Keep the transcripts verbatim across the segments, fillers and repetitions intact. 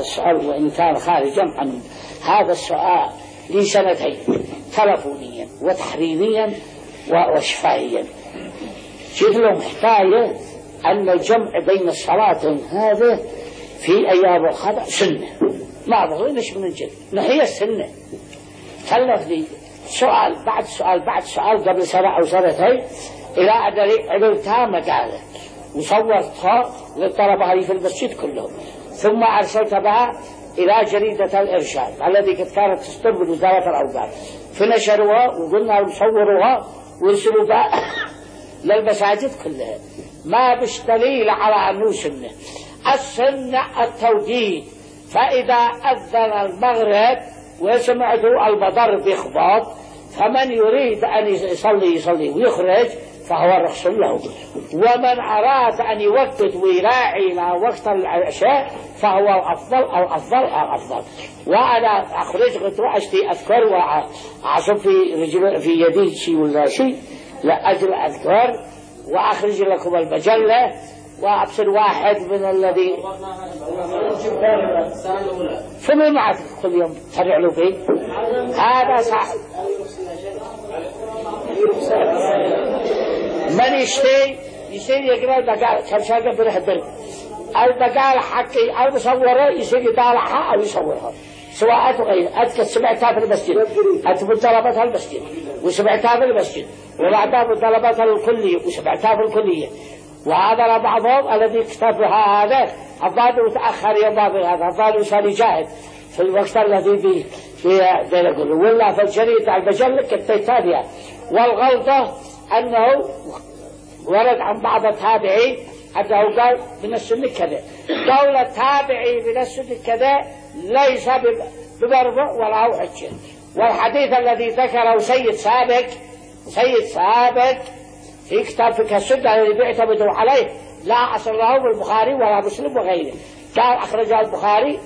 السؤال وإن كان خارجا عن هذا السؤال لي سنتين تلفونيا وتحريريا وشفائيا. جئت له محتاجة أن الجمع بين الصلاة هذا في أيام الخضع سنة، ما بغينش من الجد نحية السنة. خلف لي سؤال بعد سؤال بعد سؤال قبل سنة أو سنتين إلى أن عملتها مقالة وصورتها للطلبة هذه في المسجد كلهم، ثم أرسلت بها إلى جريدة الإرشاد الذي قد كانت تصدر من وزارة الأوقاف، فنشروها وقلنا نصوروها ونرسلوا بها للمساجد كلها. ما بش دليل على أنه سنة. السنة التوقيت، فإذا أذن المغرب وسمعته المطر بإخباط فمن يريد أن يصلي يصلي ويخرج فهو رخص له، ومن أراد أن يوقت ويراعي إلى وقت العشاء فهو الأفضل الأفضل الأفضل. وأنا أخرج غطوة أذكر وأعصب في رجل في يدي شيء ولا شيء لأجل أذكر وأخرج لكم المجلة وأبصر واحد من الذي فمن معك كل يوم ترجع له فيه هذا صح. من يشتي يصير يقرأ البقال كرشاقة برهدر البقال حقي أو مصوره يصير يطالعها أو يصورها سواء غير. أذكر سمعتها في المسجد، أتبو طلبتها المسجد وسمعتها في المسجد، وبعدها في طلبتها الكلية وسمعتها في الكلية. وهذا بعضهم الذي كتبها هذا الظاهر متأخر يوم هذا الظاهر وصار يجاهد في الوقت الذي في في دير ولا في الجريدة المجلة كالتالية. والغلطة أنه ورد عن بعض التابعين أنه قال من السنة كذا. قول التابعي من السنة كذا ليس بمرفوع ولا حجة. والحديث الذي ذكره سيد سابق سيد سابق في كتاب فقه السنة الذي بيعتمدوا عليه لا أصل له في البخاري ولا مسلم وغيره. قال أخرجه البخاري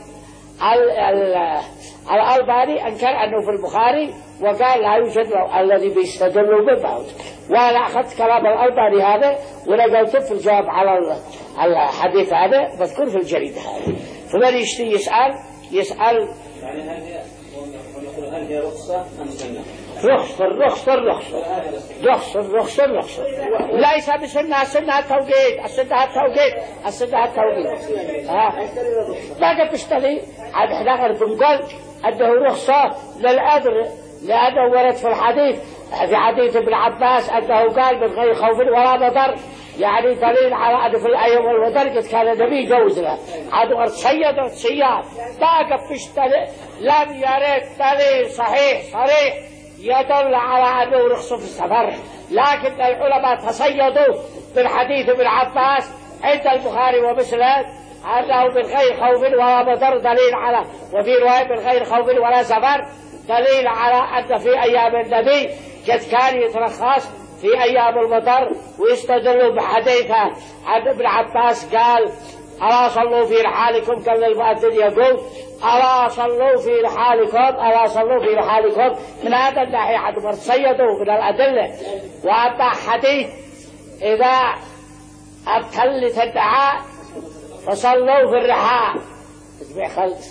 الألباني أنكر أنه في البخاري وقال لا يوجد الذي بيستدلوا بالبعض. وأنا أخذت كلام الألباني هذا ونقلت في الجواب على الحديث هذا بذكر في الجريدة هذا. فمن يشتي يسأل يسأل يعني هذه هل هي رخصة أم سنة؟ رخصة رخصة رخصة رخصة رخصة رخصة ليس بسنة. السنة التوقيت السنة التوقيت السنة التوقيت ها ما قد تشتري عاد احنا غير بنقول أنه رخصة للأذر لأنه ورد في الحديث في حديث ابن عباس أنه قال من غير خوف ولا مضر، يعني دليل على أن في الأيام والمضر قد كان النبي جوزنا عاد صيد صياد ما قد تشتري. لم يرد دليل صحيح صريح يدل على أنه رخص في السفر، لكن العلماء تصيدوا بالحديث ابن عباس عند البخاري ومسلم أنه من غير خوف ولا مضر دليل على، وفي رواية من غير خوف ولا سفر دليل على أن في أيام النبي قد كان يترخص في أيام المطر. ويستدلوا بحديثه عن ابن عباس قال ألا صلوا في رحالكم كان المؤذن يقول ألا صلوا في رحالكم ألا صلوا في رحالكم. من هذا الناحية عندما تصيدوا من الأدلة. وأما حديث إذا ابتلت الدعاء فصلوا في الرحال اسمع خلص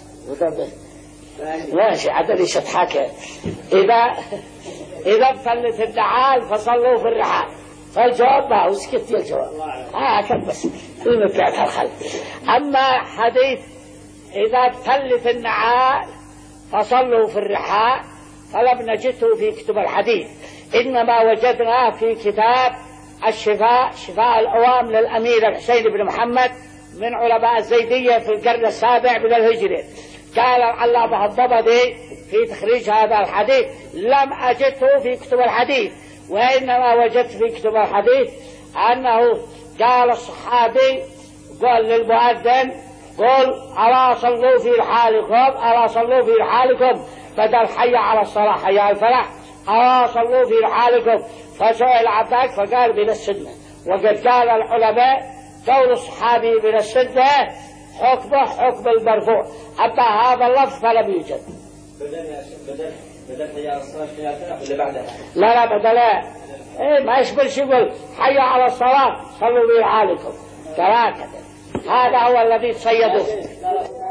ماشي عدد يشتحك إذا إذا ابتلت الدعاء فصلوا في الرحال. فالجواب ما هو سكت يا الجواب ها كم بس المبيعات الخلق. أما حديث إذا ابتلت النعال فصلوا في الرحال فلم نجده في كتب الحديث، إنما وجدناه في كتاب الشفاء شفاء الأوام للأمير الحسين بن محمد من علماء الزيدية في القرن السابع من الهجرة. قال العلامة الضبدي في تخريج هذا الحديث لم أجده في كتب الحديث، وإنما وجدت في كتب الحديث أنه قال الصحابي قال للمؤذن قل ألا صلوا في رحالكم ألا صلوا في رحالكم بدل حي على الصلاة حي على الفلاح ألا صلوا في رحالكم. فسئل عباك فقال من السنة. وقد قال العلماء قول الصحابي من السنة حكمه حكم المرفوع، أما هذا اللفظ فلم يوجد. بدل بدل حي على الصلاة حي على الفلاح ولا بعدها؟ لا لا بدل إيه ما يشبه شغل حي على الصلاة صلوا في رحالكم ثلاثة. هذا هو الذي تصيدوه.